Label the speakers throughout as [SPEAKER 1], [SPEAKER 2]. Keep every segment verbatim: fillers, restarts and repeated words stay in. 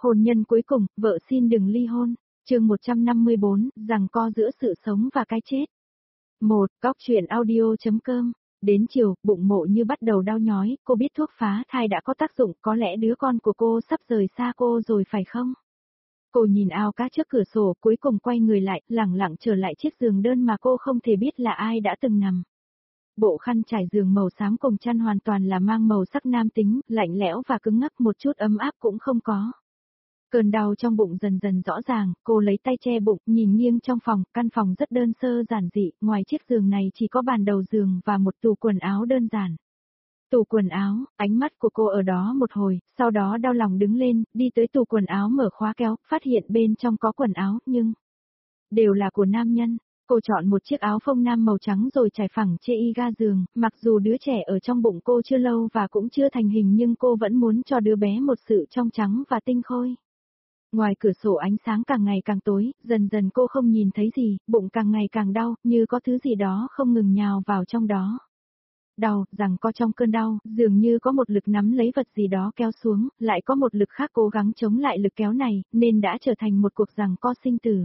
[SPEAKER 1] Hôn nhân cuối cùng, vợ xin đừng ly hôn. Chương một trăm năm mươi bốn, giằng co giữa sự sống và cái chết. một. Góc truyện audio.com. Đến chiều, bụng Mộ Như bắt đầu đau nhói, cô biết thuốc phá thai đã có tác dụng, có lẽ đứa con của cô sắp rời xa cô rồi phải không? Cô nhìn ao cá trước cửa sổ, cuối cùng quay người lại, lẳng lặng trở lại chiếc giường đơn mà cô không thể biết là ai đã từng nằm. Bộ khăn trải giường màu xám cùng chăn hoàn toàn là mang màu sắc nam tính, lạnh lẽo và cứng ngắc, một chút ấm áp cũng không có. Cơn đau trong bụng dần dần rõ ràng, cô lấy tay che bụng, nhìn nghiêng trong phòng, căn phòng rất đơn sơ giản dị, ngoài chiếc giường này chỉ có bàn đầu giường và một tủ quần áo đơn giản. Tủ quần áo, ánh mắt của cô ở đó một hồi, sau đó đau lòng đứng lên, đi tới tủ quần áo mở khóa kéo, phát hiện bên trong có quần áo, nhưng đều là của nam nhân. Cô chọn một chiếc áo phông nam màu trắng rồi trải phẳng chê y ga giường, mặc dù đứa trẻ ở trong bụng cô chưa lâu và cũng chưa thành hình nhưng cô vẫn muốn cho đứa bé một sự trong trắng và tinh khôi. Ngoài cửa sổ ánh sáng càng ngày càng tối, dần dần cô không nhìn thấy gì, bụng càng ngày càng đau, như có thứ gì đó không ngừng nhào vào trong đó. Đau, giằng co trong cơn đau, dường như có một lực nắm lấy vật gì đó kéo xuống, lại có một lực khác cố gắng chống lại lực kéo này, nên đã trở thành một cuộc giằng co sinh tử.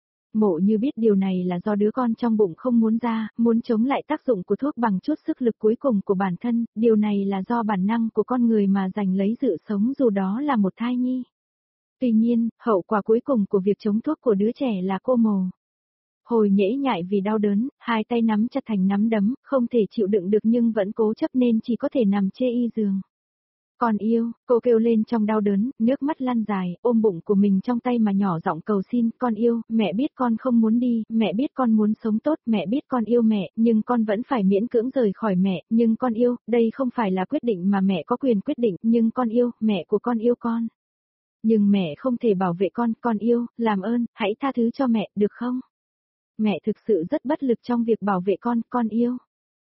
[SPEAKER 1] Mộ Như biết điều này là do đứa con trong bụng không muốn ra, muốn chống lại tác dụng của thuốc bằng chút sức lực cuối cùng của bản thân, điều này là do bản năng của con người mà giành lấy sự sống dù đó là một thai nhi. Tuy nhiên, hậu quả cuối cùng của việc chống thuốc của đứa trẻ là cô mồ. Hồi nhễ nhại vì đau đớn, hai tay nắm chặt thành nắm đấm, không thể chịu đựng được nhưng vẫn cố chấp nên chỉ có thể nằm chê y giường. Con yêu, cô kêu lên trong đau đớn, nước mắt lăn dài, ôm bụng của mình trong tay mà nhỏ giọng cầu xin, con yêu, mẹ biết con không muốn đi, mẹ biết con muốn sống tốt, mẹ biết con yêu mẹ, nhưng con vẫn phải miễn cưỡng rời khỏi mẹ, nhưng con yêu, đây không phải là quyết định mà mẹ có quyền quyết định, nhưng con yêu, mẹ của con yêu con. Nhưng mẹ không thể bảo vệ con, con yêu, làm ơn, hãy tha thứ cho mẹ, được không? Mẹ thực sự rất bất lực trong việc bảo vệ con, con yêu.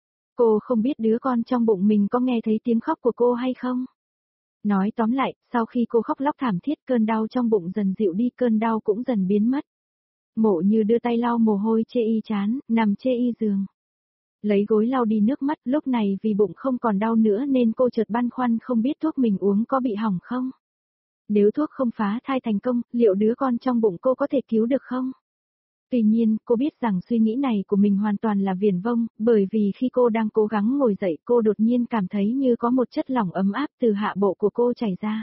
[SPEAKER 1] Cô không biết đứa con trong bụng mình có nghe thấy tiếng khóc của cô hay không? Nói tóm lại, sau khi cô khóc lóc thảm thiết cơn đau trong bụng dần dịu đi, cơn đau cũng dần biến mất. Mộ Như đưa tay lau mồ hôi chê y chán, nằm chê y giường. Lấy gối lau đi nước mắt, lúc này vì bụng không còn đau nữa nên cô chợt băn khoăn không biết thuốc mình uống có bị hỏng không? Nếu thuốc không phá thai thành công, liệu đứa con trong bụng cô có thể cứu được không? Tuy nhiên, cô biết rằng suy nghĩ này của mình hoàn toàn là viển vông, bởi vì khi cô đang cố gắng ngồi dậy cô đột nhiên cảm thấy như có một chất lỏng ấm áp từ hạ bộ của cô chảy ra.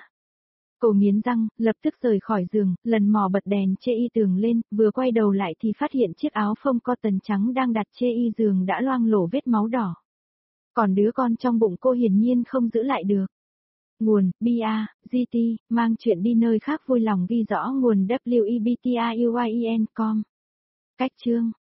[SPEAKER 1] Cô nghiến răng, lập tức rời khỏi giường, lần mò bật đèn chê y tường lên, vừa quay đầu lại thì phát hiện chiếc áo phông cotton trắng đang đặt chê y giường đã loang lổ vết máu đỏ. Còn đứa con trong bụng cô hiển nhiên không giữ lại được. Nguồn, bê a, giê tê, mang chuyện đi nơi khác vui lòng ghi rõ nguồn W E B T I U I E N chấm com. Cách chương